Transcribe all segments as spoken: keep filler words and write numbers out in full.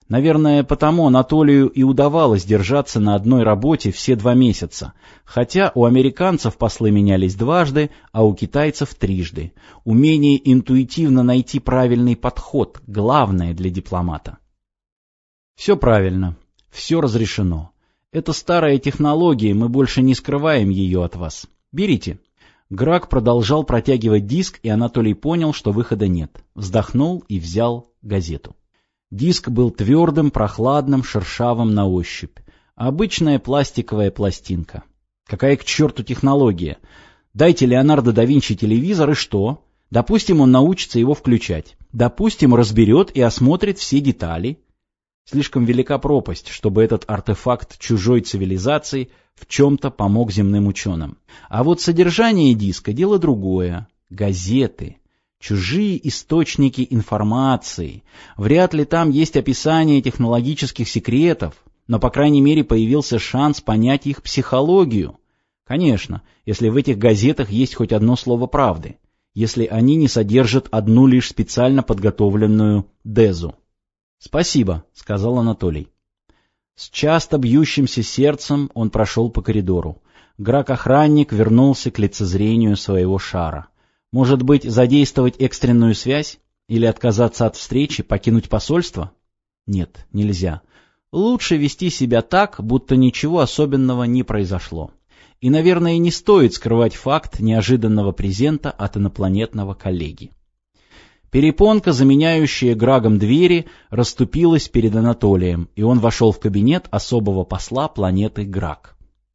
Наверное, потому Анатолию и удавалось держаться на одной работе все два месяца, хотя у американцев послы менялись дважды, а у китайцев трижды. Умение интуитивно найти правильный подход – главное для дипломата. Все правильно, все разрешено. Это старая технология, мы больше не скрываем ее от вас. Берите. Грак продолжал протягивать диск, и Анатолий понял, что выхода нет. Вздохнул и взял газету. Диск был твердым, прохладным, шершавым на ощупь. Обычная пластиковая пластинка. Какая к черту технология? Дайте Леонардо да Винчи телевизор, и что? Допустим, он научится его включать. Допустим, разберет и осмотрит все детали. Слишком велика пропасть, чтобы этот артефакт чужой цивилизации в чем-то помог земным ученым. А вот содержание диска – дело другое. Газеты. Чужие источники информации. Вряд ли там есть описание технологических секретов, но, по крайней мере, появился шанс понять их психологию. Конечно, если в этих газетах есть хоть одно слово правды, если они не содержат одну лишь специально подготовленную дезу. «Спасибо», — сказал Анатолий. С часто бьющимся сердцем он прошел по коридору. Грак-охранник вернулся к лицезрению своего шара. Может быть, задействовать экстренную связь? Или отказаться от встречи, покинуть посольство? Нет, нельзя. Лучше вести себя так, будто ничего особенного не произошло. И, наверное, не стоит скрывать факт неожиданного презента от инопланетного коллеги. Перепонка, заменяющая Грагом двери, расступилась перед Анатолием, и он вошел в кабинет особого посла планеты Грак.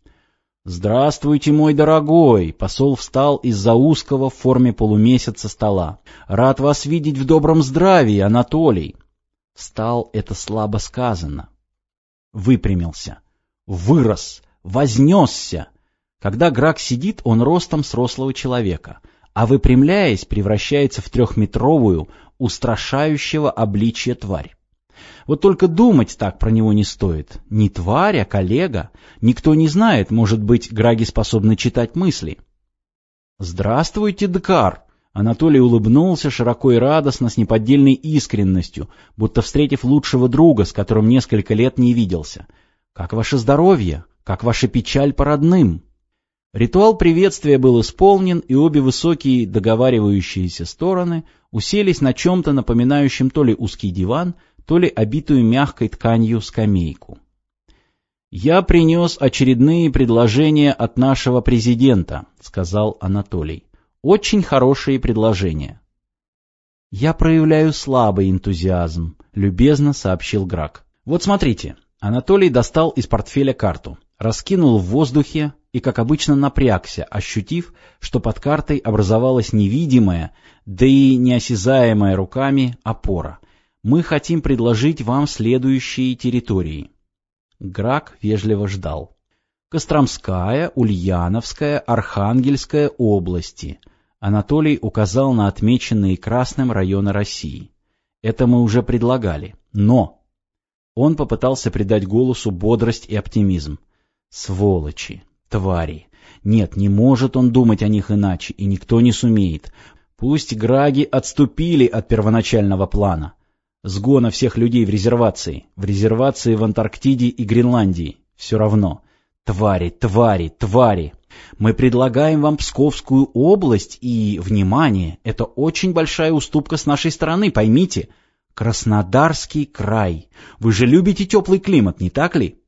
«Здравствуйте, мой дорогой!» — посол встал из-за узкого в форме полумесяца стола. «Рад вас видеть в добром здравии, Анатолий!» Встал — это слабо сказано. Выпрямился. Вырос. Вознесся. Когда Грак сидит, он ростом с рослого человека, а выпрямляясь, превращается в трехметровую, устрашающего обличья тварь. Вот только думать так про него не стоит. Не тварь, а коллега. Никто не знает, может быть, Граги способны читать мысли. «Здравствуйте, Дкар!» Анатолий улыбнулся широко и радостно, с неподдельной искренностью, будто встретив лучшего друга, с которым несколько лет не виделся. «Как ваше здоровье? Как ваша печаль по родным?» Ритуал приветствия был исполнен, и обе высокие договаривающиеся стороны уселись на чем-то напоминающем то ли узкий диван, то ли обитую мягкой тканью скамейку. «Я принес очередные предложения от нашего президента», — сказал Анатолий. «Очень хорошие предложения». «Я проявляю слабый энтузиазм», — любезно сообщил Грак. «Вот смотрите». Анатолий достал из портфеля карту, раскинул в воздухе и, как обычно, напрягся, ощутив, что под картой образовалась невидимая, да и неосязаемая руками опора. «Мы хотим предложить вам следующие территории». Грак вежливо ждал. Костромская, Ульяновская, Архангельская области. Анатолий указал на отмеченные красным районы России. Это мы уже предлагали. Но... Он попытался придать голосу бодрость и оптимизм. Сволочи, твари. Нет, не может он думать о них иначе, и никто не сумеет. Пусть Граги отступили от первоначального плана. Сгона всех людей в резервации, в резервации в Антарктиде и Гренландии. Все равно. Твари, твари, твари. Мы предлагаем вам Псковскую область, и, внимание, это очень большая уступка с нашей стороны, поймите. Краснодарский край. Вы же любите теплый климат, не так ли?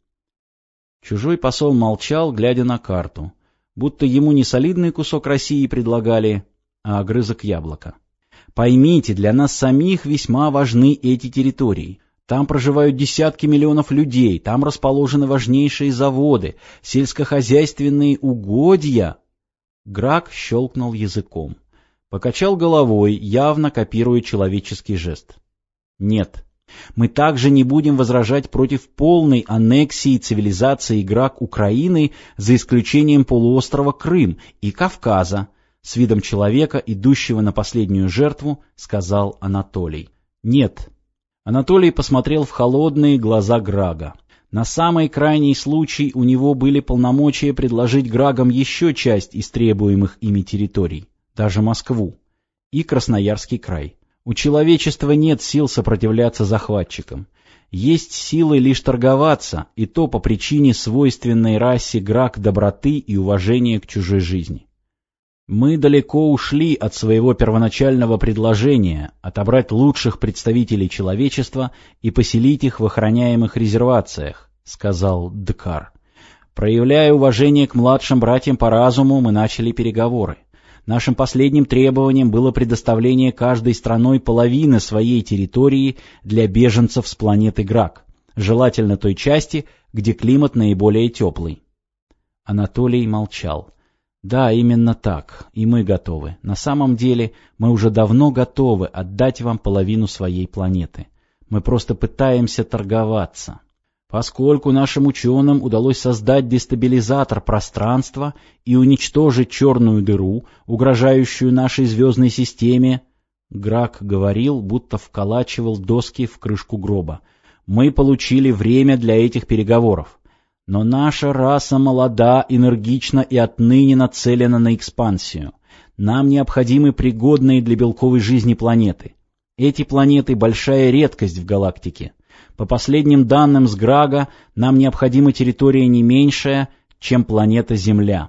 Чужой посол молчал, глядя на карту, будто ему не солидный кусок России предлагали, а огрызок яблока. Поймите, для нас самих весьма важны эти территории. Там проживают десятки миллионов людей, там расположены важнейшие заводы, сельскохозяйственные угодья. Грак щелкнул языком, покачал головой, явно копируя человеческий жест. Нет, мы также не будем возражать против полной аннексии цивилизации Грак Украины за исключением полуострова Крым и Кавказа, с видом человека, идущего на последнюю жертву, сказал Анатолий. Нет. Анатолий посмотрел в холодные глаза Грага. На самый крайний случай у него были полномочия предложить Грагам еще часть из требуемых ими территорий, даже Москву, и Красноярский край. У человечества нет сил сопротивляться захватчикам. Есть силы лишь торговаться, и то по причине свойственной расе Грак доброты и уважения к чужой жизни. Мы далеко ушли от своего первоначального предложения отобрать лучших представителей человечества и поселить их в охраняемых резервациях, сказал Дкар. Проявляя уважение к младшим братьям по разуму, мы начали переговоры. Нашим последним требованием было предоставление каждой страной половины своей территории для беженцев с планеты Грак, желательно той части, где климат наиболее теплый. Анатолий молчал. Да, именно так, и мы готовы. На самом деле, мы уже давно готовы отдать вам половину своей планеты. Мы просто пытаемся торговаться. Поскольку нашим ученым удалось создать дестабилизатор пространства и уничтожить черную дыру, угрожающую нашей звездной системе, Грак говорил, будто вколачивал доски в крышку гроба, мы получили время для этих переговоров. Но наша раса молода, энергична и отныне нацелена на экспансию. Нам необходимы пригодные для белковой жизни планеты. Эти планеты — большая редкость в галактике. По последним данным с Грага, нам необходима территория не меньшая, чем планета Земля.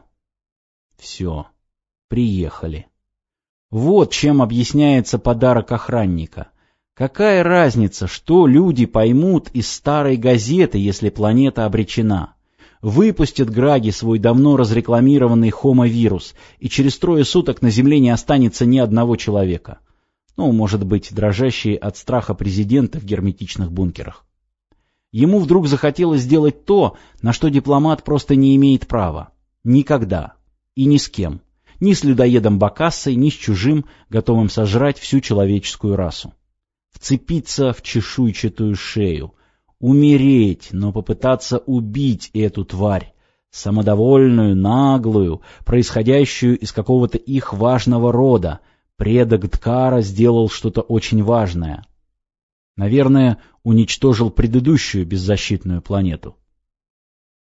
Все. Приехали. Вот чем объясняется подарок охранника. Какая разница, что люди поймут из старой газеты, если планета обречена? Выпустят Граги свой давно разрекламированный хомо-вирус, и через трое суток на Земле не останется ни одного человека. Ну, может быть, дрожащие от страха президенты в герметичных бункерах. Ему вдруг захотелось сделать то, на что дипломат просто не имеет права. Никогда. И ни с кем. Ни с людоедом Бакассой, ни с чужим, готовым сожрать всю человеческую расу. Вцепиться в чешуйчатую шею. Умереть, но попытаться убить эту тварь. Самодовольную, наглую, происходящую из какого-то их важного рода. Предок Дкара сделал что-то очень важное. Наверное, уничтожил предыдущую беззащитную планету.